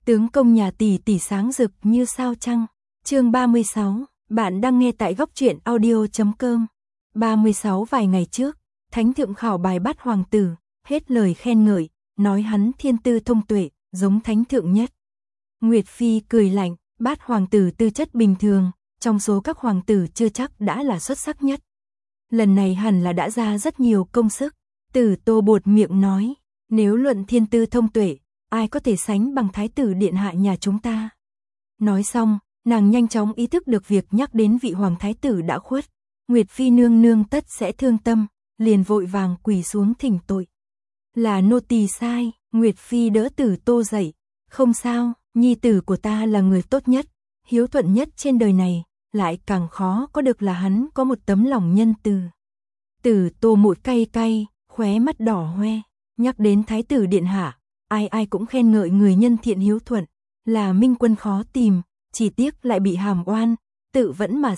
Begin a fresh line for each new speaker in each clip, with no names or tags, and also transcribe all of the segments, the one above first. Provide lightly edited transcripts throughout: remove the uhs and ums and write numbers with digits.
Tướng công nhà tỷ tỷ sáng rực như sao trăng. Chương 36, bạn đang nghe tại góc truyện audio.com. 36 vài ngày trước, Thánh thượng khảo bài Bát hoàng tử, hết lời khen ngợi, nói hắn thiên tư thông tuệ, giống Thánh thượng nhất. Nguyệt Phi cười lạnh, Bát hoàng tử tư chất bình thường, trong số các hoàng tử chưa chắc đã là xuất sắc nhất. Lần này hẳn là đã ra rất nhiều công sức. Tử Tô buột miệng nói, nếu luận thiên tư thông tuệ, ai có thể sánh bằng Thái tử điện hạ nhà chúng ta. Nói xong, nàng nhanh chóng ý thức được việc nhắc đến vị hoàng thái tử đã khuất. Nguyệt Phi nương nương tất sẽ thương tâm, liền vội vàng quỳ xuống thỉnh tội. Là nô tỳ sai. Nguyệt Phi đỡ Tử Tô dậy. Không sao, nhi tử của ta là người tốt nhất, hiếu thuận nhất trên đời này, lại càng khó có được là hắn có một tấm lòng nhân từ. Tử Tô mũi cay cay, khóe mắt đỏ hoe, nhắc đến Thái tử điện hạ, ai ai cũng khen ngợi người nhân thiện hiếu thuận, là minh quân khó tìm, chỉ tiếc lại bị hàm oan, tự vẫn mà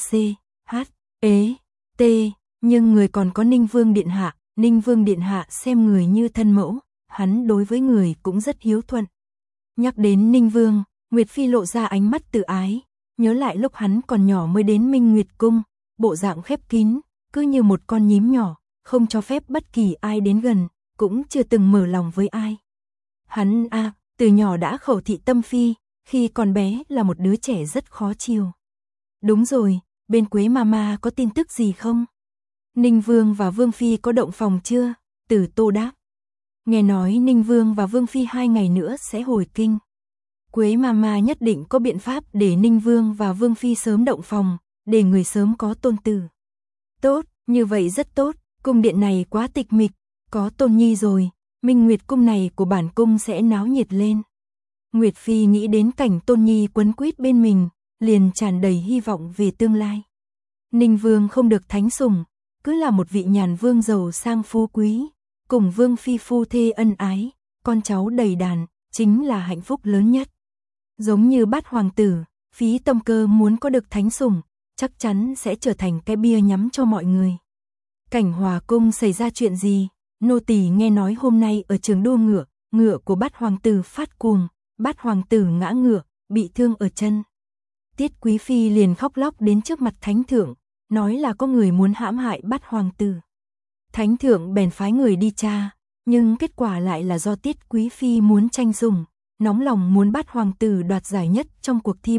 nhưng người còn có Ninh Vương điện hạ. Ninh Vương điện hạ xem người như thân mẫu, hắn đối với người cũng rất hiếu thuận. Nhắc đến Ninh Vương, Nguyệt Phi lộ ra ánh mắt tự ái, nhớ lại lúc hắn còn nhỏ mới đến Minh Nguyệt cung, bộ dạng khép kín, cứ như một con nhím nhỏ, không cho phép bất kỳ ai đến gần, cũng chưa từng mở lòng với ai. Hắn từ nhỏ đã khẩu thị tâm phi, khi còn bé là một đứa trẻ rất khó chiều. Đúng rồi, bên Quế Mama có tin tức gì không? Ninh Vương và Vương Phi có động phòng chưa? Tử Tô đáp. Nghe nói Ninh Vương và Vương Phi 2 ngày nữa sẽ hồi kinh. Quế Mama nhất định có biện pháp để Ninh Vương và Vương Phi sớm động phòng, để người sớm có tôn tử. Tốt, như vậy rất tốt, cung điện này quá tịch mịch, có Tôn Nhi rồi, Minh Nguyệt cung này của bản cung sẽ náo nhiệt lên. Nguyệt Phi nghĩ đến cảnh Tôn Nhi quấn quýt bên mình, liền tràn đầy hy vọng về tương lai. Ninh Vương không được thánh sủng, cứ là một vị nhàn vương giàu sang phú quý, cùng Vương Phi phu thê ân ái, con cháu đầy đàn, chính là hạnh phúc lớn nhất. Giống như Bát hoàng tử, Phí Tâm Cơ muốn có được thánh sủng, chắc chắn sẽ trở thành cái bia nhắm cho mọi người. Cảnh Hòa cung xảy ra chuyện gì? Nô tỳ nghe nói hôm nay ở trường đua ngựa, ngựa của Bát hoàng tử phát cuồng, Bát hoàng tử ngã ngựa, bị thương ở chân. Tiết Quý Phi liền khóc lóc đến trước mặt Thánh thượng, nói là có người muốn hãm hại Bát hoàng tử. Thánh thượng bèn phái người đi tra, nhưng kết quả lại là do Tiết Quý Phi muốn tranh sủng, nóng lòng muốn Bát hoàng tử đoạt giải nhất trong cuộc thi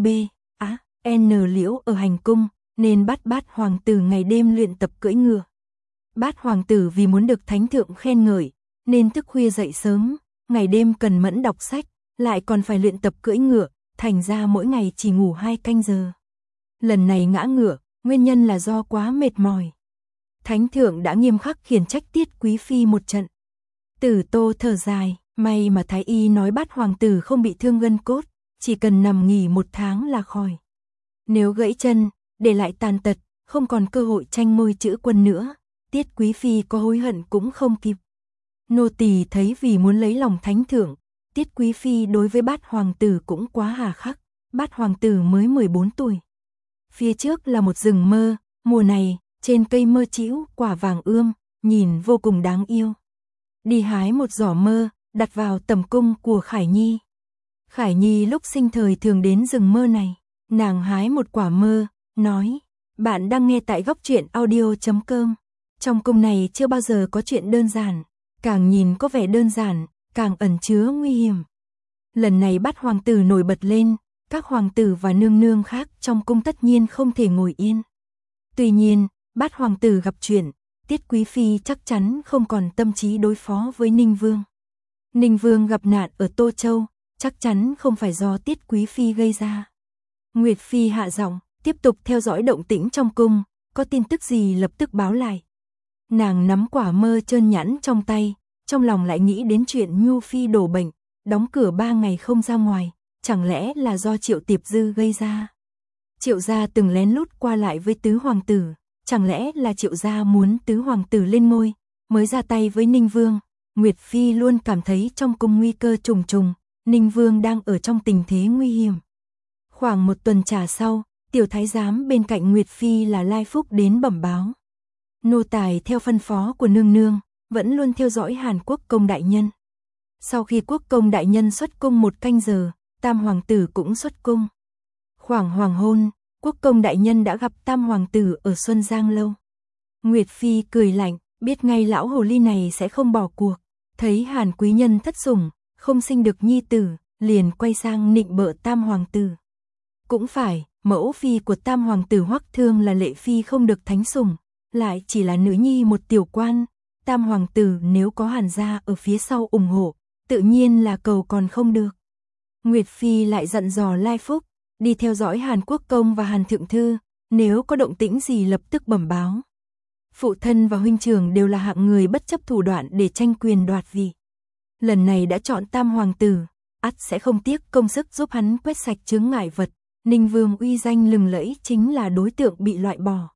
Liễu ở hành cung, nên bắt Bát hoàng tử ngày đêm luyện tập cưỡi ngựa. Bát hoàng tử vì muốn được Thánh thượng khen ngợi, nên thức khuya dậy sớm, ngày đêm cần mẫn đọc sách, lại còn phải luyện tập cưỡi ngựa, thành ra mỗi ngày chỉ ngủ 2 canh giờ. Lần này ngã ngựa, nguyên nhân là do quá mệt mỏi. Thánh thượng đã nghiêm khắc khiển trách Tiết Quý Phi một trận. Tử Tô thở dài, may mà Thái y nói Bát hoàng tử không bị thương gân cốt, chỉ cần nằm nghỉ 1 tháng là khỏi. Nếu gãy chân, để lại tàn tật, không còn cơ hội tranh ngôi chữ quân nữa, Tiết Quý Phi có hối hận cũng không kịp. Nô tỳ thấy vì muốn lấy lòng Thánh thượng, Tiết Quý Phi đối với Bát hoàng tử cũng quá hà khắc. Bát hoàng tử mới 14 tuổi. Phía trước là một rừng mơ, mùa này, trên cây mơ trĩu quả vàng ươm, nhìn vô cùng đáng yêu. Đi hái một giỏ mơ, đặt vào tầm cung của Khải Nhi. Khải Nhi lúc sinh thời thường đến rừng mơ này, nàng hái một quả mơ, nói, bạn đang nghe tại góc truyện audio.com. Trong cung này chưa bao giờ có chuyện đơn giản, càng nhìn có vẻ đơn giản, càng ẩn chứa nguy hiểm. Lần này Bát hoàng tử nổi bật lên, các hoàng tử và nương nương khác trong cung tất nhiên không thể ngồi yên. Tuy nhiên, Bát hoàng tử gặp chuyện, Tiết Quý Phi chắc chắn không còn tâm trí đối phó với Ninh Vương. Ninh Vương gặp nạn ở Tô Châu, chắc chắn không phải do Tiết Quý Phi gây ra. Nguyệt Phi hạ giọng, tiếp tục theo dõi động tĩnh trong cung, có tin tức gì lập tức báo lại. Nàng nắm quả mơ trơn nhẵn trong tay, trong lòng lại nghĩ đến chuyện Nhu Phi đổ bệnh, đóng cửa 3 ngày không ra ngoài, chẳng lẽ là do Triệu Tiệp Dư gây ra. Triệu gia từng lén lút qua lại với tứ hoàng tử, chẳng lẽ là Triệu gia muốn tứ hoàng tử lên ngôi, mới ra tay với Ninh Vương. Nguyệt Phi luôn cảm thấy trong cung nguy cơ trùng trùng, Ninh Vương đang ở trong tình thế nguy hiểm. Khoảng 1 tuần trà sau, tiểu thái giám bên cạnh Nguyệt Phi là Lai Phúc đến bẩm báo. Nô tài theo phân phó của nương nương, vẫn luôn theo dõi Hàn Quốc công đại nhân. Sau khi quốc công đại nhân xuất cung 1 canh giờ, Tam hoàng tử cũng xuất cung. Khoảng hoàng hôn, quốc công đại nhân đã gặp Tam hoàng tử ở Xuân Giang lâu. Nguyệt Phi cười lạnh, biết ngay lão hồ ly này sẽ không bỏ cuộc, thấy Hàn quý nhân thất sủng, không sinh được nhi tử, liền quay sang nịnh bợ Tam hoàng tử. Cũng phải, mẫu phi của Tam hoàng tử Hoắc Thương là lệ phi không được thánh sủng, lại chỉ là nữ nhi một tiểu quan, Tam hoàng tử nếu có Hàn gia ở phía sau ủng hộ, tự nhiên là cầu còn không được. Nguyệt Phi lại dặn dò Lai Phúc, đi theo dõi Hàn Quốc công và Hàn thượng thư, nếu có động tĩnh gì lập tức bẩm báo. Phụ thân và huynh trưởng đều là hạng người bất chấp thủ đoạn để tranh quyền đoạt vị. Lần này đã chọn Tam hoàng tử, ắt sẽ không tiếc công sức giúp hắn quét sạch chướng ngại vật. Ninh Vương uy danh lừng lẫy chính là đối tượng bị loại bỏ.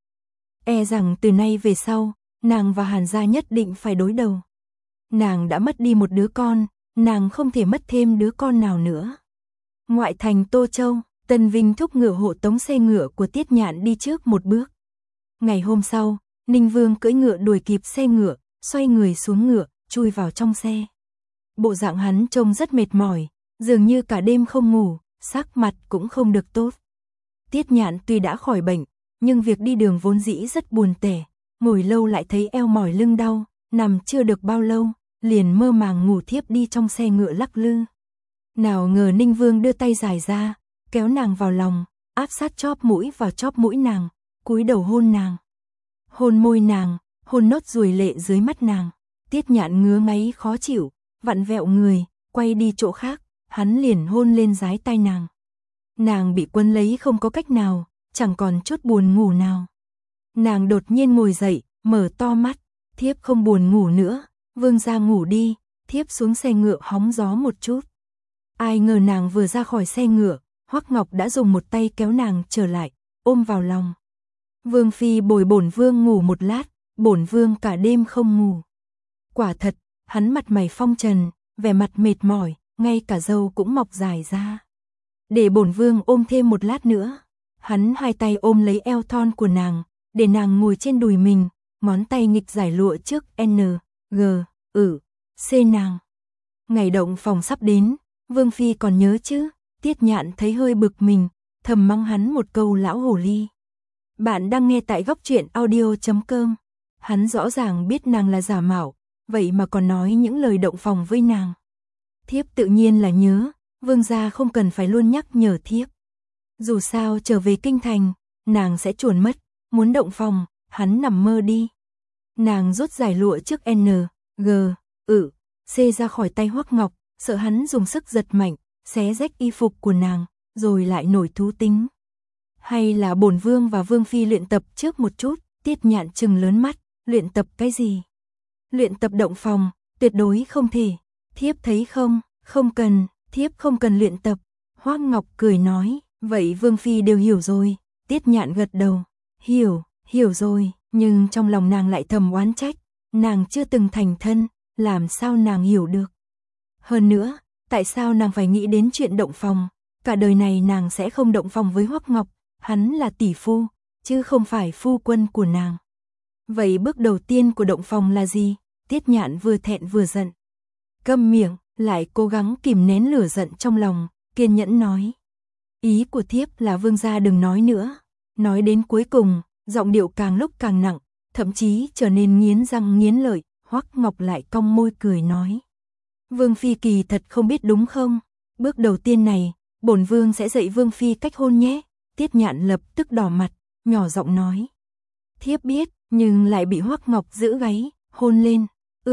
E rằng từ nay về sau, nàng và Hàn gia nhất định phải đối đầu. Nàng đã mất đi một đứa con, nàng không thể mất thêm đứa con nào nữa. Ngoại thành Tô Châu, Tần Vinh thúc ngựa hộ tống xe ngựa của Tiết Nhạn đi trước một bước. Ngày hôm sau, Ninh Vương cưỡi ngựa đuổi kịp xe ngựa, xoay người xuống ngựa, chui vào trong xe. Bộ dạng hắn trông rất mệt mỏi, dường như cả đêm không ngủ, sắc mặt cũng không được tốt. Tiết Nhạn tuy đã khỏi bệnh, nhưng việc đi đường vốn dĩ rất buồn tẻ, ngồi lâu lại thấy eo mỏi lưng đau, nằm chưa được bao lâu, liền mơ màng ngủ thiếp đi trong xe ngựa lắc lư. Nào ngờ Ninh Vương đưa tay dài ra, kéo nàng vào lòng, áp sát chóp mũi vào chóp mũi nàng, cúi đầu hôn nàng. Hôn môi nàng, hôn nốt ruồi lệ dưới mắt nàng. Tiết Nhạn ngứa ngáy khó chịu, vặn vẹo người, quay đi chỗ khác, hắn liền hôn lên dái tai nàng. Nàng bị quấn lấy không có cách nào, chẳng còn chút buồn ngủ nào. Nàng đột nhiên ngồi dậy, mở to mắt, thiếp không buồn ngủ nữa, vương gia ngủ đi, thiếp xuống xe ngựa hóng gió một chút. Ai ngờ nàng vừa ra khỏi xe ngựa, Hoắc Ngọc đã dùng một tay kéo nàng trở lại, ôm vào lòng. Vương phi bồi bổn vương ngủ một lát, bổn vương cả đêm không ngủ. Quả thật, hắn mặt mày phong trần, vẻ mặt mệt mỏi, ngay cả râu cũng mọc dài ra. Để bổn vương ôm thêm một lát nữa. Hắn hai tay ôm lấy eo thon của nàng, để nàng ngồi trên đùi mình, ngón tay nghịch giải lụa trước N, G, C nàng. Ngày động phòng sắp đến, Vương phi còn nhớ chứ? Tiết Nhạn thấy hơi bực mình, thầm mắng hắn một câu lão hồ ly. Bạn đang nghe tại góc truyện audio.com. Hắn rõ ràng biết nàng là giả mạo, vậy mà còn nói những lời động phòng với nàng. Thiếp tự nhiên là nhớ, vương gia không cần phải luôn nhắc nhở thiếp. Dù sao trở về kinh thành, nàng sẽ chuồn mất, muốn động phòng, hắn nằm mơ đi. Nàng rút giải lụa trước N, G, C ra khỏi tay Hoắc Ngọc, sợ hắn dùng sức giật mạnh, xé rách y phục của nàng, rồi lại nổi thú tính. Hay là bổn vương và vương phi luyện tập trước một chút? Tiết Nhạn trừng lớn mắt, luyện tập cái gì? Luyện tập động phòng, tuyệt đối không thể. Thiếp thấy không, không cần, thiếp không cần luyện tập. Hoắc Ngọc cười nói, vậy vương phi đều hiểu rồi. Tiết Nhạn gật đầu, hiểu rồi, nhưng trong lòng nàng lại thầm oán trách, nàng chưa từng thành thân, làm sao nàng hiểu được? Hơn nữa, tại sao nàng phải nghĩ đến chuyện động phòng? Cả đời này nàng sẽ không động phòng với Hoắc Ngọc, hắn là tỷ phu, chứ không phải phu quân của nàng. Vậy bước đầu tiên của động phòng là gì? Tiết Nhạn vừa thẹn vừa giận. Câm miệng, lại cố gắng kìm nén lửa giận trong lòng, kiên nhẫn nói. Ý của thiếp là vương gia đừng nói nữa. Nói đến cuối cùng, giọng điệu càng lúc càng nặng, thậm chí trở nên nghiến răng nghiến lợi. Hoắc Ngọc lại cong môi cười nói. Vương phi kỳ thật không biết đúng không? Bước đầu tiên này, bổn vương sẽ dạy vương phi cách hôn nhé. Tiết Nhạn lập tức đỏ mặt, nhỏ giọng nói. Thiếp biết, nhưng lại bị Hoắc Ngọc giữ gáy, hôn lên.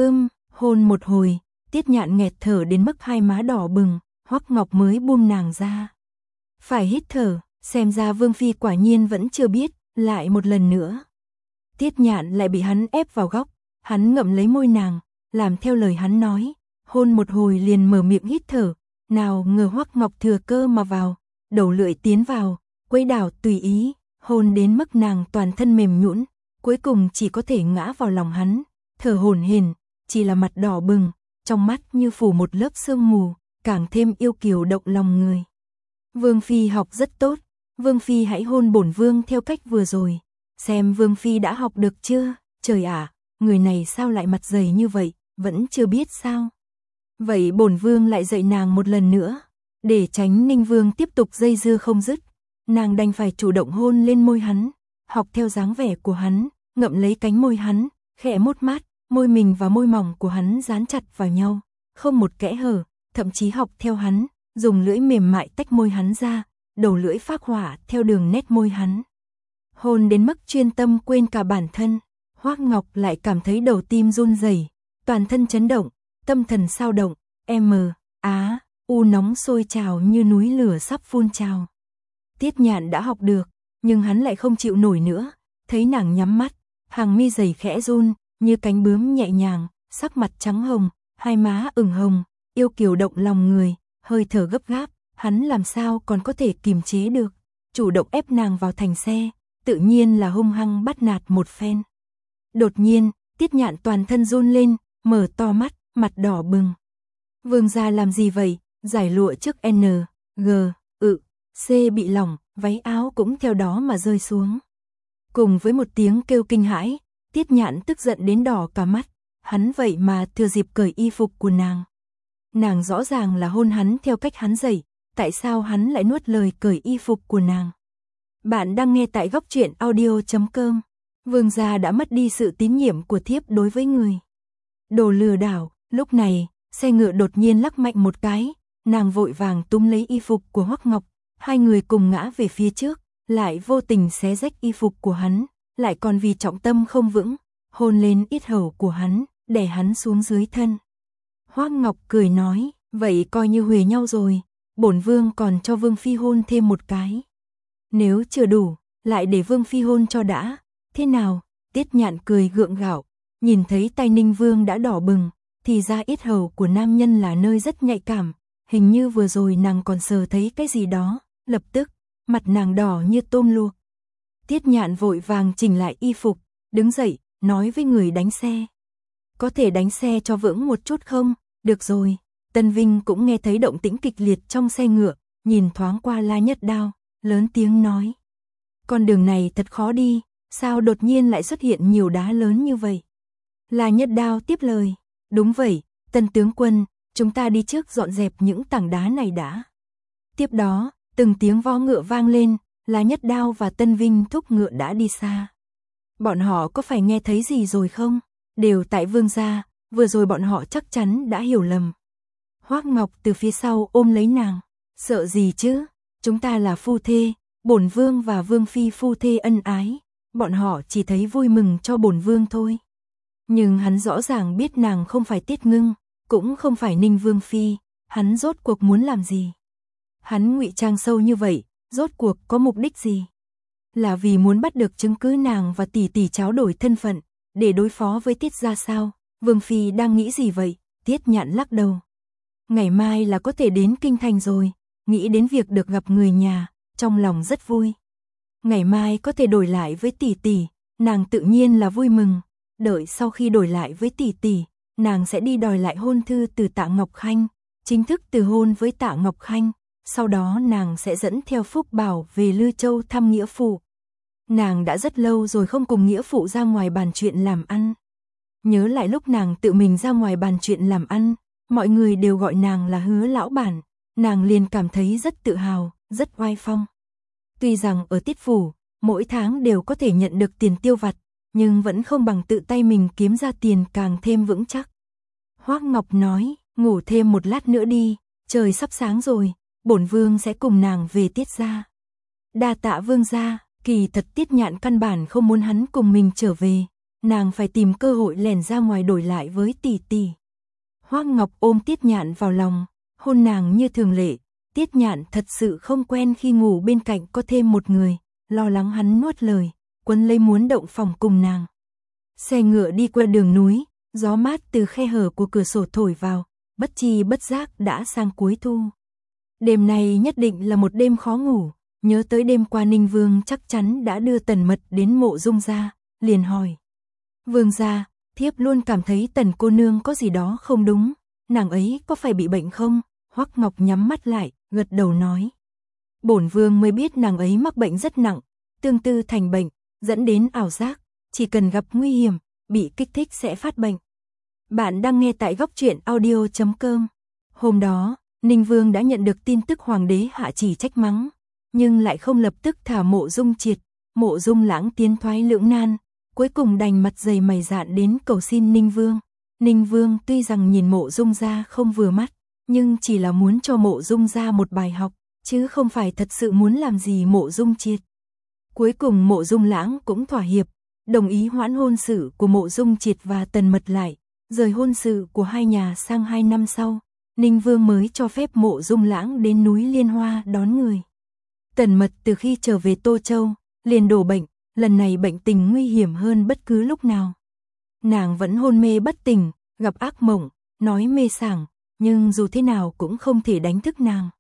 Hôn một hồi, Tiết Nhạn nghẹt thở đến mức hai má đỏ bừng, Hoắc Ngọc mới buông nàng ra. Phải hít thở, xem ra vương phi quả nhiên vẫn chưa biết, lại một lần nữa. Tiết Nhạn lại bị hắn ép vào góc, hắn ngậm lấy môi nàng, làm theo lời hắn nói, hôn một hồi liền mở miệng hít thở, nào ngờ Hoắc Ngọc thừa cơ mà vào, đầu lưỡi tiến vào, quấy đảo tùy ý, hôn đến mức nàng toàn thân mềm nhũn, cuối cùng chỉ có thể ngã vào lòng hắn, thở hổn hển, chỉ là mặt đỏ bừng, trong mắt như phủ một lớp sương mù, càng thêm yêu kiều động lòng người. Vương phi học rất tốt, vương phi hãy hôn bổn vương theo cách vừa rồi, xem vương phi đã học được chưa? Trời ạ, người này sao lại mặt dày như vậy, vẫn chưa biết sao? Vậy bổn vương lại dạy nàng một lần nữa. Để tránh Ninh Vương tiếp tục dây dưa không dứt, nàng đành phải chủ động hôn lên môi hắn, học theo dáng vẻ của hắn, ngậm lấy cánh môi hắn, khẽ mút mát, môi mình và môi mỏng của hắn dán chặt vào nhau, không một kẽ hở, thậm chí học theo hắn, dùng lưỡi mềm mại tách môi hắn ra, đầu lưỡi phác họa theo đường nét môi hắn. Hôn đến mức chuyên tâm quên cả bản thân, Hoắc Ngọc lại cảm thấy đầu tim run rẩy, toàn thân chấn động, tâm thần sao động, u nóng sôi trào như núi lửa sắp phun trào. Tiết Nhạn đã học được, nhưng hắn lại không chịu nổi nữa, thấy nàng nhắm mắt, hàng mi dày khẽ run, như cánh bướm nhẹ nhàng, sắc mặt trắng hồng, hai má ửng hồng, yêu kiều động lòng người, hơi thở gấp gáp, hắn làm sao còn có thể kiềm chế được, chủ động ép nàng vào thành xe, tự nhiên là hung hăng bắt nạt một phen. Đột nhiên, Tiết Nhạn toàn thân run lên, mở to mắt, mặt đỏ bừng. Vương gia làm gì vậy? Giải lụa trước C bị lỏng, váy áo cũng theo đó mà rơi xuống. Cùng với một tiếng kêu kinh hãi, Tiết Nhạn tức giận đến đỏ cả mắt, hắn vậy mà thừa dịp cởi y phục của nàng. Nàng rõ ràng là hôn hắn theo cách hắn dạy, tại sao hắn lại nuốt lời cởi y phục của nàng? Bạn đang nghe tại Góc Truyện Audio.com. Vương gia đã mất đi sự tín nhiệm của thiếp đối với người. Đồ lừa đảo. Lúc này, xe ngựa đột nhiên lắc mạnh một cái, nàng vội vàng túm lấy y phục của Hoắc Ngọc, hai người cùng ngã về phía trước, lại vô tình xé rách y phục của hắn, lại còn vì trọng tâm không vững, hôn lên yết hầu của hắn, đè hắn xuống dưới thân. Hoắc Ngọc cười nói, vậy coi như huề nhau rồi, bổn vương còn cho vương phi hôn thêm một cái. Nếu chưa đủ, lại để vương phi hôn cho đã, thế nào? Tiết Nhạn cười gượng gạo, nhìn thấy tay Ninh Vương đã đỏ bừng, thì ra yết hầu của nam nhân là nơi rất nhạy cảm, hình như vừa rồi nàng còn sờ thấy cái gì đó, lập tức, mặt nàng đỏ như tôm luộc. Tiết Nhạn vội vàng chỉnh lại y phục, đứng dậy, nói với người đánh xe. Có thể đánh xe cho vững một chút không? Được rồi. Tân Vinh cũng nghe thấy động tĩnh kịch liệt trong xe ngựa, nhìn thoáng qua La Nhất Đao, lớn tiếng nói. Con đường này thật khó đi, sao đột nhiên lại xuất hiện nhiều đá lớn như vậy? La Nhất Đao tiếp lời, đúng vậy, Tân tướng quân, chúng ta đi trước dọn dẹp những tảng đá này đã. Tiếp đó, từng tiếng vó ngựa vang lên, La Nhất Đao và Tân Vinh thúc ngựa đã đi xa. Bọn họ có phải nghe thấy gì rồi không? Đều tại vương gia, vừa rồi bọn họ chắc chắn đã hiểu lầm. Hoắc Ngọc từ phía sau ôm lấy nàng, sợ gì chứ? Chúng ta là phu thê, bổn vương và vương phi phu thê ân ái, bọn họ chỉ thấy vui mừng cho bổn vương thôi. Nhưng hắn rõ ràng biết nàng không phải Tiết Ngưng, cũng không phải Ninh Vương phi, hắn rốt cuộc muốn làm gì? Hắn ngụy trang sâu như vậy, rốt cuộc có mục đích gì? Là vì muốn bắt được chứng cứ nàng và tỷ tỷ tráo đổi thân phận, để đối phó với Tiết gia sao? Vương phi đang nghĩ gì vậy? Tiết Nhạn lắc đầu. Ngày mai là có thể đến kinh thành rồi, nghĩ đến việc được gặp người nhà, trong lòng rất vui. Ngày mai có thể đổi lại với tỷ tỷ, nàng tự nhiên là vui mừng. Đợi sau khi đổi lại với tỷ tỷ, nàng sẽ đi đòi lại hôn thư từ Tạ Ngọc Khanh, chính thức từ hôn với Tạ Ngọc Khanh, sau đó nàng sẽ dẫn theo Phúc Bảo về Lư Châu thăm nghĩa phụ. Nàng đã rất lâu rồi không cùng nghĩa phụ ra ngoài bàn chuyện làm ăn. Nhớ lại lúc nàng tự mình ra ngoài bàn chuyện làm ăn, mọi người đều gọi nàng là Hứa lão bản, nàng liền cảm thấy rất tự hào, rất oai phong. Tuy rằng ở Tiết phủ, mỗi tháng đều có thể nhận được tiền tiêu vặt, nhưng vẫn không bằng tự tay mình kiếm ra tiền càng thêm vững chắc. Hoắc Ngọc nói, ngủ thêm một lát nữa đi, trời sắp sáng rồi, bổn vương sẽ cùng nàng về Tiết gia. Đa tạ vương gia. Kỳ thật Tiết Nhạn căn bản không muốn hắn cùng mình trở về, nàng phải tìm cơ hội lẻn ra ngoài đổi lại với tỷ tỷ. Hoắc Ngọc ôm Tiết Nhạn vào lòng, hôn nàng như thường lệ. Tiết Nhạn thật sự không quen khi ngủ bên cạnh có thêm một người, lo lắng hắn nuốt lời, quấn lấy muốn động phòng cùng nàng. Xe ngựa đi qua đường núi, gió mát từ khe hở của cửa sổ thổi vào, bất chi bất giác đã sang cuối thu. Đêm này nhất định là một đêm khó ngủ. Nhớ tới đêm qua Ninh Vương chắc chắn đã đưa Tần Mật đến Mộ Dung gia, liền hỏi. Vương gia, thiếp luôn cảm thấy Tần cô nương có gì đó không đúng, nàng ấy có phải bị bệnh không? Hoắc Ngọc nhắm mắt lại, gật đầu nói. Bổn vương mới biết nàng ấy mắc bệnh rất nặng, tương tư thành bệnh, dẫn đến ảo giác, chỉ cần gặp nguy hiểm, bị kích thích sẽ phát bệnh. Bạn đang nghe tại Góc Truyện Audio.com. Hôm đó, Ninh Vương đã nhận được tin tức hoàng đế hạ chỉ trách mắng, nhưng lại không lập tức thả Mộ Dung Triệt. Mộ Dung Lãng tiến thoái lưỡng nan, cuối cùng đành mặt dày mày dạn đến cầu xin Ninh Vương. Ninh Vương tuy rằng nhìn Mộ Dung gia không vừa mắt, nhưng chỉ là muốn cho Mộ Dung gia một bài học, chứ không phải thật sự muốn làm gì Mộ Dung Triệt. Cuối cùng Mộ Dung Lãng cũng thỏa hiệp, đồng ý hoãn hôn sự của Mộ Dung Triệt và Tần Mật lại, rời hôn sự của hai nhà sang 2 năm sau, Ninh Vương mới cho phép Mộ Dung Lãng đến núi Liên Hoa đón người. Tần Mật từ khi trở về Tô Châu, liền đổ bệnh, lần này bệnh tình nguy hiểm hơn bất cứ lúc nào. Nàng vẫn hôn mê bất tỉnh, gặp ác mộng, nói mê sảng, nhưng dù thế nào cũng không thể đánh thức nàng.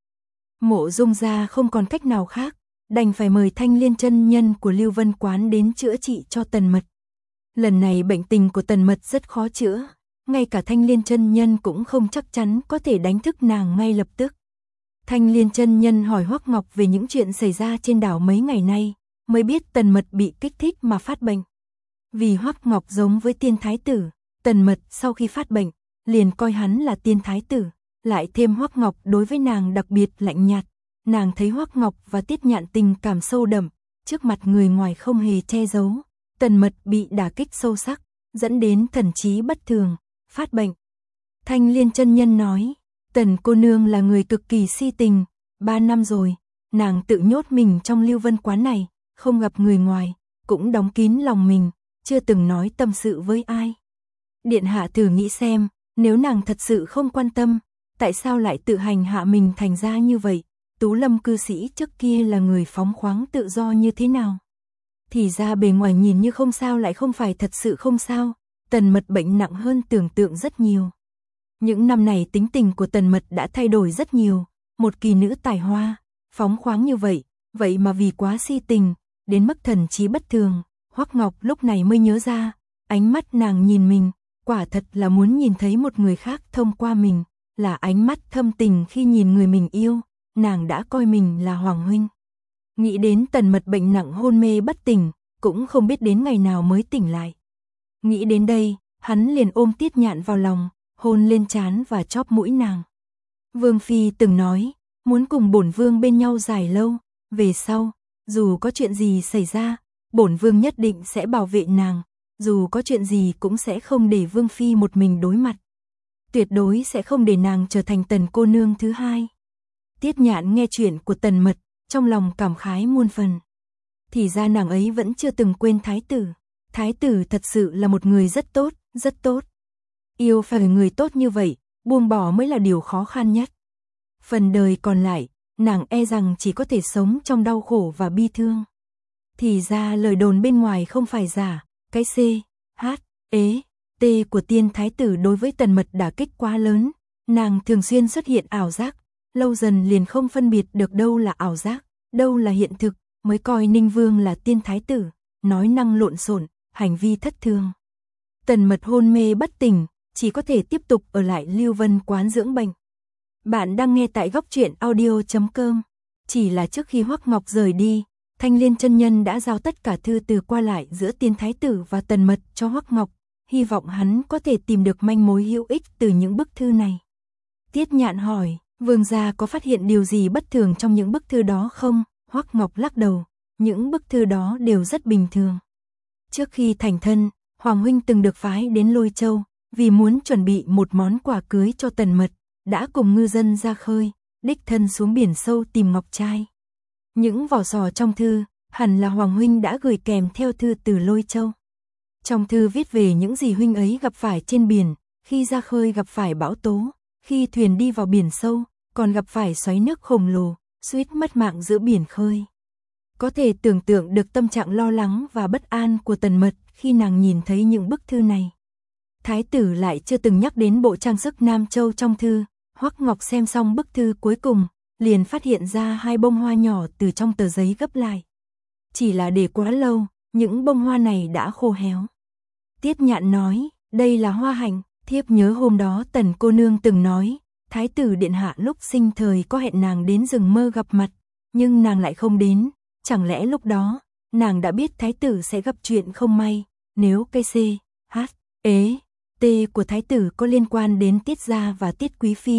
Mộ Dung gia không còn cách nào khác, đành phải mời Thanh Liên chân nhân của Lưu Vân Quán đến chữa trị cho Tần Mật. Lần này bệnh tình của Tần Mật rất khó chữa, ngay cả Thanh Liên chân nhân cũng không chắc chắn có thể đánh thức nàng ngay lập tức. Thanh Liên chân nhân hỏi Hoắc Ngọc về những chuyện xảy ra trên đảo mấy ngày nay, mới biết Tần Mật bị kích thích mà phát bệnh. Vì Hoắc Ngọc giống với tiên thái tử, Tần Mật sau khi phát bệnh, liền coi hắn là tiên thái tử, lại thêm Hoắc Ngọc đối với nàng đặc biệt lạnh nhạt. Nàng thấy Hoắc Ngọc và Tiết Nhạn tình cảm sâu đậm, trước mặt người ngoài không hề che giấu. Tần Mật bị đả kích sâu sắc, dẫn đến thần trí bất thường, phát bệnh. Thanh Liên chân nhân nói, Tần cô nương là người cực kỳ si tình, 3 năm rồi, nàng tự nhốt mình trong Lưu Vân Quán này, không gặp người ngoài, cũng đóng kín lòng mình, chưa từng nói tâm sự với ai. Điện hạ thử nghĩ xem, nếu nàng thật sự không quan tâm, tại sao lại tự hành hạ mình thành ra như vậy? Tú Lâm cư sĩ trước kia là người phóng khoáng tự do như thế nào? Thì ra bề ngoài nhìn như không sao lại không phải thật sự không sao, Tần Mật bệnh nặng hơn tưởng tượng rất nhiều. Những năm này tính tình của Tần Mật đã thay đổi rất nhiều, một kỳ nữ tài hoa, phóng khoáng như vậy, vậy mà vì quá si tình, đến mức thần trí bất thường, Hoắc Ngọc lúc này mới nhớ ra, ánh mắt nàng nhìn mình, quả thật là muốn nhìn thấy một người khác thông qua mình, là ánh mắt thâm tình khi nhìn người mình yêu, nàng đã coi mình là Hoàng huynh. Nghĩ đến Tần Mật bệnh nặng hôn mê bất tỉnh, cũng không biết đến ngày nào mới tỉnh lại. Nghĩ đến đây, hắn liền ôm Tiết Nhạn vào lòng, hôn lên trán và chóp mũi nàng. Vương phi từng nói, muốn cùng bổn vương bên nhau dài lâu, về sau, dù có chuyện gì xảy ra, bổn vương nhất định sẽ bảo vệ nàng, dù có chuyện gì cũng sẽ không để vương phi một mình đối mặt. Tuyệt đối sẽ không để nàng trở thành Tần cô nương thứ hai. Tiết Nhạn nghe chuyện của Tần Mật, trong lòng cảm khái muôn phần. Thì ra nàng ấy vẫn chưa từng quên thái tử. Thái tử thật sự là một người rất tốt, rất tốt. Yêu phải người tốt như vậy, buông bỏ mới là điều khó khăn nhất. Phần đời còn lại, nàng e rằng chỉ có thể sống trong đau khổ và bi thương. Thì ra lời đồn bên ngoài không phải giả, cái C, H, E, T của tiên thái tử đối với Tần Mật đả kích quá lớn, nàng thường xuyên xuất hiện ảo giác, lâu dần liền không phân biệt được đâu là ảo giác, đâu là hiện thực, mới coi Ninh Vương là tiên thái tử, nói năng lộn xộn, hành vi thất thường. Tần Mật hôn mê bất tỉnh, chỉ có thể tiếp tục ở lại Lưu Vân Quán dưỡng bệnh. Bạn đang nghe tại Góc Truyện Audio.com. Chỉ là trước khi Hoắc Ngọc rời đi, Thanh Liên chân nhân đã giao tất cả thư từ qua lại giữa tiên thái tử và Tần Mật cho Hoắc Ngọc, hy vọng hắn có thể tìm được manh mối hữu ích từ những bức thư này. Tiết Nhạn hỏi, vương gia có phát hiện điều gì bất thường trong những bức thư đó không? Hoắc Ngọc lắc đầu, những bức thư đó đều rất bình thường. Trước khi thành thân, Hoàng huynh từng được phái đến Lôi Châu, vì muốn chuẩn bị một món quà cưới cho Tần Mật, đã cùng ngư dân ra khơi, đích thân xuống biển sâu tìm ngọc trai. Những vỏ sò trong thư, hẳn là Hoàng huynh đã gửi kèm theo thư từ Lôi Châu. Trong thư viết về những gì huynh ấy gặp phải trên biển, khi ra khơi gặp phải bão tố, khi thuyền đi vào biển sâu, còn gặp phải xoáy nước khổng lồ, suýt mất mạng giữa biển khơi. Có thể tưởng tượng được tâm trạng lo lắng và bất an của Tần Mật khi nàng nhìn thấy những bức thư này. Thái tử lại chưa từng nhắc đến bộ trang sức Nam Châu trong thư. Hoắc Ngọc xem xong bức thư cuối cùng, liền phát hiện ra 2 bông hoa nhỏ từ trong tờ giấy gấp lại. Chỉ là để quá lâu, những bông hoa này đã khô héo. Tiết Nhạn nói, đây là hoa hạnh, thiếp nhớ hôm đó Tần cô nương từng nói, thái tử điện hạ lúc sinh thời có hẹn nàng đến rừng mơ gặp mặt, nhưng nàng lại không đến, chẳng lẽ lúc đó, nàng đã biết thái tử sẽ gặp chuyện không may, nếu cây C, H, E, T của thái tử có liên quan đến Tiết gia và Tiết quý phi,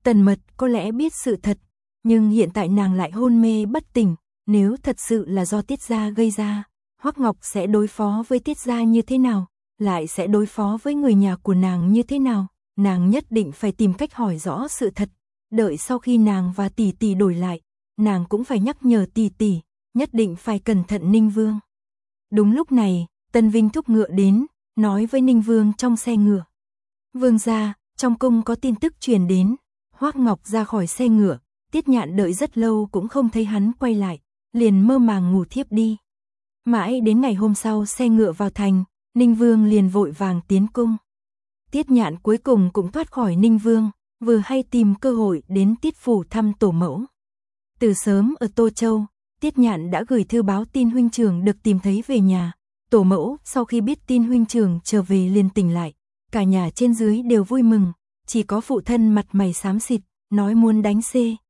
Tần Mật có lẽ biết sự thật, nhưng hiện tại nàng lại hôn mê bất tỉnh, nếu thật sự là do Tiết gia gây ra, Hoắc Ngọc sẽ đối phó với Tiết gia như thế nào, lại sẽ đối phó với người nhà của nàng như thế nào, nàng nhất định phải tìm cách hỏi rõ sự thật, đợi sau khi nàng và tỷ tỷ đổi lại, nàng cũng phải nhắc nhở tỷ tỷ, nhất định phải cẩn thận Ninh Vương. Đúng lúc này, Tân Vinh thúc ngựa đến, nói với Ninh Vương trong xe ngựa. Vương gia, trong cung có tin tức truyền đến. Hoắc Ngọc ra khỏi xe ngựa, Tiết Nhạn đợi rất lâu cũng không thấy hắn quay lại, liền mơ màng ngủ thiếp đi. Mãi đến ngày hôm sau xe ngựa vào thành, Ninh Vương liền vội vàng tiến cung. Tiết Nhạn cuối cùng cũng thoát khỏi Ninh Vương, vừa hay tìm cơ hội đến Tiết phủ thăm tổ mẫu. Từ sớm ở Tô Châu, Tiết Nhạn đã gửi thư báo tin huynh trưởng được tìm thấy về nhà. Tổ mẫu sau khi biết tin huynh trưởng trở về liền tỉnh lại, cả nhà trên dưới đều vui mừng, chỉ có phụ thân mặt mày xám xịt, nói muốn đánh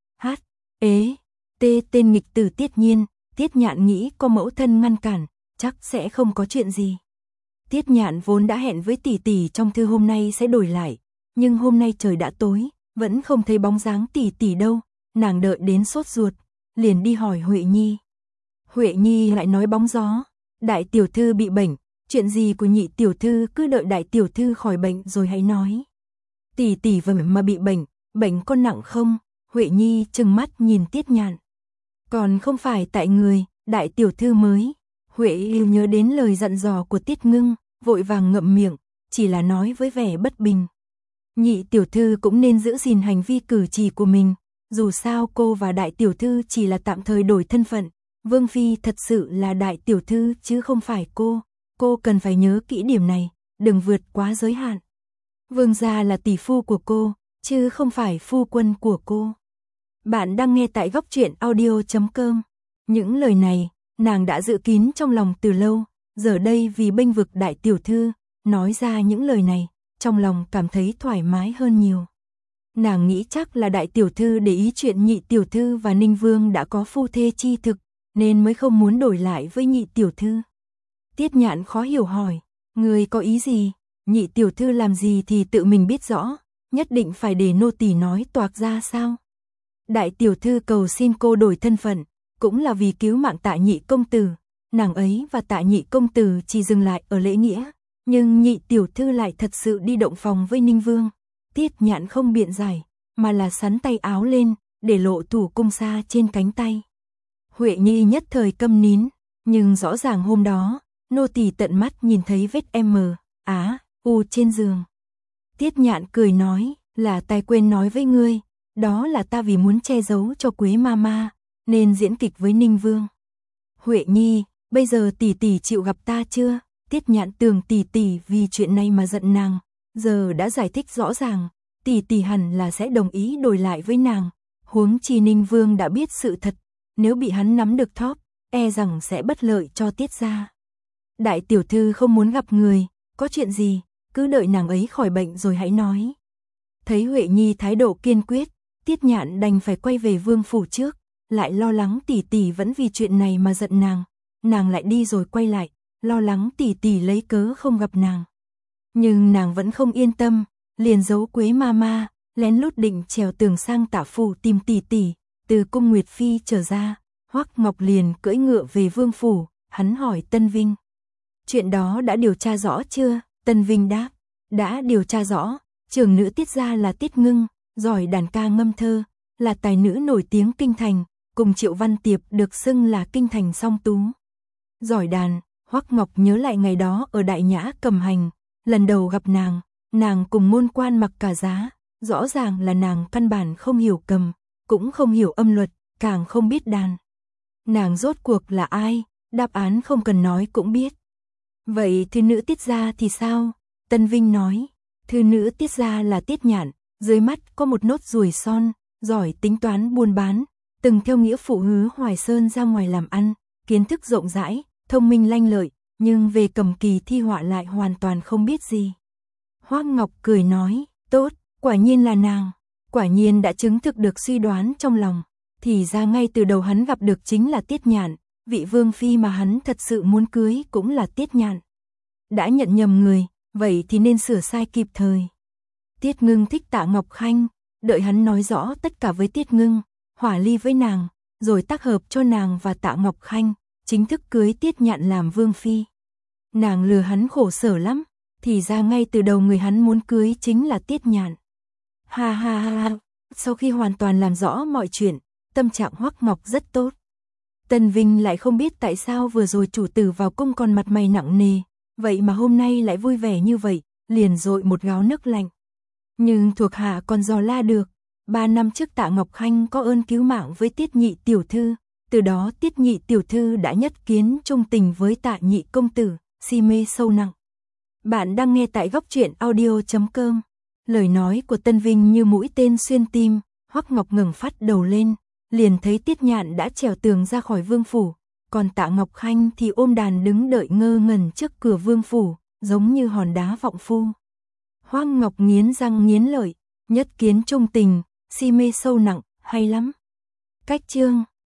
tên nghịch tử Tiết Nhiên. Tiết Nhạn nghĩ có mẫu thân ngăn cản, chắc sẽ không có chuyện gì. Tiết Nhạn vốn đã hẹn với tỷ tỷ trong thư hôm nay sẽ đổi lại, nhưng hôm nay trời đã tối, vẫn không thấy bóng dáng tỷ tỷ đâu, nàng đợi đến sốt ruột, liền đi hỏi Huệ Nhi. Huệ Nhi lại nói bóng gió, đại tiểu thư bị bệnh, chuyện gì của nhị tiểu thư cứ đợi đại tiểu thư khỏi bệnh rồi hãy nói. Tỷ tỷ vừa mà bị bệnh có nặng không? Huệ Nhi trừng mắt nhìn Tiết Nhạn. Còn không phải tại người, đại tiểu thư mới. Huệ yêu nhớ đến lời dặn dò của Tiết Ngưng, vội vàng ngậm miệng, chỉ là nói với vẻ bất bình. Nhị tiểu thư cũng nên giữ gìn hành vi cử chỉ của mình, dù sao cô và đại tiểu thư chỉ là tạm thời đổi thân phận, Vương phi thật sự là đại tiểu thư chứ không phải cô cần phải nhớ kỹ điểm này, đừng vượt quá giới hạn. Vương gia là tỷ phu của cô, chứ không phải phu quân của cô. Bạn đang nghe tại Góc Truyện Audio.com. Những lời này, nàng đã dự kín trong lòng từ lâu, giờ đây vì bênh vực đại tiểu thư, nói ra những lời này, trong lòng cảm thấy thoải mái hơn nhiều. Nàng nghĩ chắc là đại tiểu thư để ý chuyện nhị tiểu thư và Ninh Vương đã có phu thê chi thực, nên mới không muốn đổi lại với nhị tiểu thư. Tiết Nhạn khó hiểu hỏi, người có ý gì? Nhị tiểu thư làm gì thì tự mình biết rõ, nhất định phải để nô tỳ nói toạc ra sao? Đại tiểu thư cầu xin cô đổi thân phận, cũng là vì cứu mạng Tạ nhị công tử, nàng ấy và Tạ nhị công tử chỉ dừng lại ở lễ nghĩa, nhưng nhị tiểu thư lại thật sự đi động phòng với Ninh Vương. Tiết Nhạn không biện giải, mà là sắn tay áo lên, để lộ thủ cung sa trên cánh tay. Huệ Nhi nhất thời câm nín, nhưng rõ ràng hôm đó, nô tỳ tận mắt nhìn thấy vết U trên giường. Tiết Nhạn cười nói, là tài quên nói với ngươi, đó là ta vì muốn che giấu cho Quế Mama, nên diễn kịch với Ninh Vương. Huệ Nhi, bây giờ tỷ tỷ chịu gặp ta chưa? Tiết Nhạn tưởng tỷ tỷ vì chuyện này mà giận nàng, giờ đã giải thích rõ ràng, tỷ tỷ hẳn là sẽ đồng ý đổi lại với nàng, huống chi Ninh Vương đã biết sự thật, nếu bị hắn nắm được thóp, e rằng sẽ bất lợi cho Tiết gia. Đại tiểu thư không muốn gặp người, có chuyện gì, cứ đợi nàng ấy khỏi bệnh rồi hãy nói. Thấy Huệ Nhi thái độ kiên quyết, Tiết Nhạn đành phải quay về vương phủ trước, lại lo lắng tỷ tỷ vẫn vì chuyện này mà giận nàng lại đi rồi quay lại, lo lắng tỷ tỷ lấy cớ không gặp nàng. Nhưng nàng vẫn không yên tâm, liền giấu Quế Mama, lén lút định trèo tường sang Tạ phủ tìm tỷ tỷ, từ cung Nguyệt Phi trở ra, Hoắc Ngọc liền cưỡi ngựa về vương phủ, hắn hỏi Tân Vinh. Chuyện đó đã điều tra rõ chưa? Tân Vinh đáp, đã điều tra rõ, trưởng nữ Tiết gia là Tiết Ngưng, giỏi đàn ca ngâm thơ, là tài nữ nổi tiếng kinh thành, cùng Triệu Văn Tiệp được xưng là kinh thành song tú. Giỏi đàn, Hoắc Ngọc nhớ lại ngày đó ở Đại Nhã Cầm Hành, lần đầu gặp nàng cùng môn quan mặc cả giá, rõ ràng là nàng căn bản không hiểu cầm, cũng không hiểu âm luật, càng không biết đàn. Nàng rốt cuộc là ai? Đáp án không cần nói cũng biết. Vậy thư nữ Tiết gia thì sao? Tân Vinh nói, thư nữ Tiết gia là Tiết Nhạn, dưới mắt có một nốt ruồi son, giỏi tính toán buôn bán, từng theo nghĩa phụ hứa Hoài Sơn ra ngoài làm ăn, kiến thức rộng rãi, thông minh lanh lợi, nhưng về cầm kỳ thi họa lại hoàn toàn không biết gì. Hoắc Ngọc cười nói, tốt, quả nhiên là nàng, quả nhiên đã chứng thực được suy đoán trong lòng, thì ra ngay từ đầu hắn gặp được chính là Tiết Nhạn, vị vương phi mà hắn thật sự muốn cưới cũng là Tiết Nhạn. Đã nhận nhầm người, vậy thì nên sửa sai kịp thời. Tiết Ngưng thích Tạ Ngọc Khanh, đợi hắn nói rõ tất cả với Tiết Ngưng, hòa ly với nàng, rồi tác hợp cho nàng và Tạ Ngọc Khanh, chính thức cưới Tiết Nhạn làm vương phi. Nàng lừa hắn khổ sở lắm, thì ra ngay từ đầu người hắn muốn cưới chính là Tiết Nhạn. Ha ha ha ha, sau khi hoàn toàn làm rõ mọi chuyện, tâm trạng Hoắc Ngọc rất tốt. Tân Vinh lại không biết tại sao vừa rồi chủ tử vào cung còn mặt mày nặng nề, vậy mà hôm nay lại vui vẻ như vậy, liền dội một gáo nước lạnh. Nhưng thuộc hạ còn dò la được, 3 năm trước Tạ Ngọc Khanh có ơn cứu mạng với Tiết Nhị tiểu thư, từ đó Tiết Nhị tiểu thư đã nhất kiến trung tình với Tạ Nhị công tử, si mê sâu nặng. Bạn đang nghe tại Góc Truyện Audio.com. Lời nói của Tân Vinh như mũi tên xuyên tim, Hoắc Ngọc ngẩng phát đầu lên, liền thấy Tiết Nhạn đã trèo tường ra khỏi vương phủ, còn Tạ Ngọc Khanh thì ôm đàn đứng đợi ngơ ngẩn trước cửa vương phủ, giống như hòn đá vọng phu. Hoắc Ngọc nghiến răng nghiến lợi, nhất kiến trung tình, si mê sâu nặng, hay lắm. Cách chương